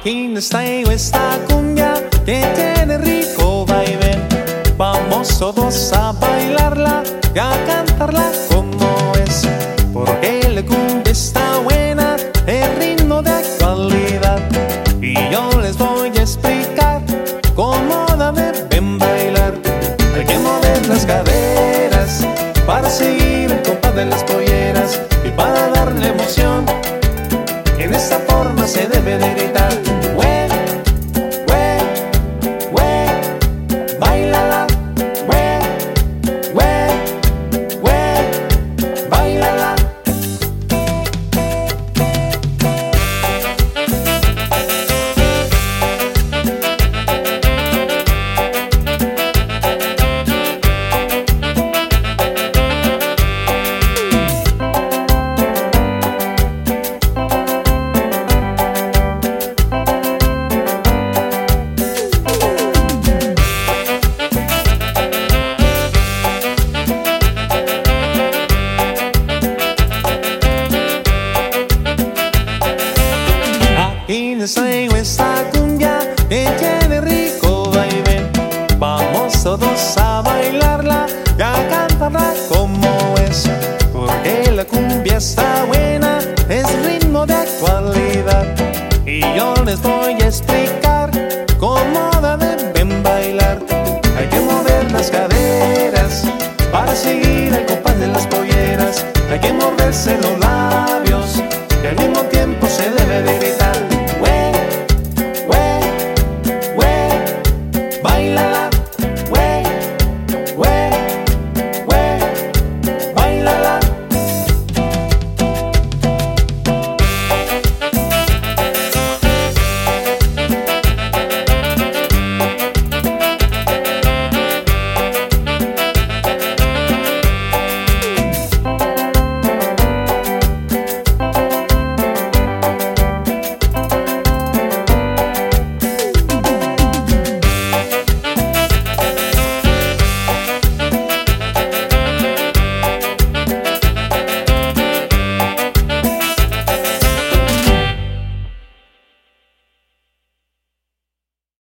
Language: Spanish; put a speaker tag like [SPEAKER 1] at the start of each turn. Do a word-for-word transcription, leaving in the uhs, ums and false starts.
[SPEAKER 1] Aquí les traigo esta cumbia que tiene rico vaivén. Vamos todos a bailarla y a cantarla como es, porque la cumbia está buena, es ritmo de actualidad. Y yo les voy a explicar cómo deben bailar. Hay que mover las caderas para seguir el compás de las polleras y para darle emoción. En esta forma se debe de gritar: ¡Hue, hue, hue! ¡Báilala! ¡Hue, hue, hue! ¡Báilala! Y les traigo esta cumbia que tiene rico vaivén. Vamos todos a bailarla y a cantarla como es, porque la cumbia está buena, es ritmo de actualidad. Y yo les voy a explicar cómo deben bailar. Hay que mover las caderas para seguir el compás de las polleras. Hay que morderse los labios y al mismo tiempo se debe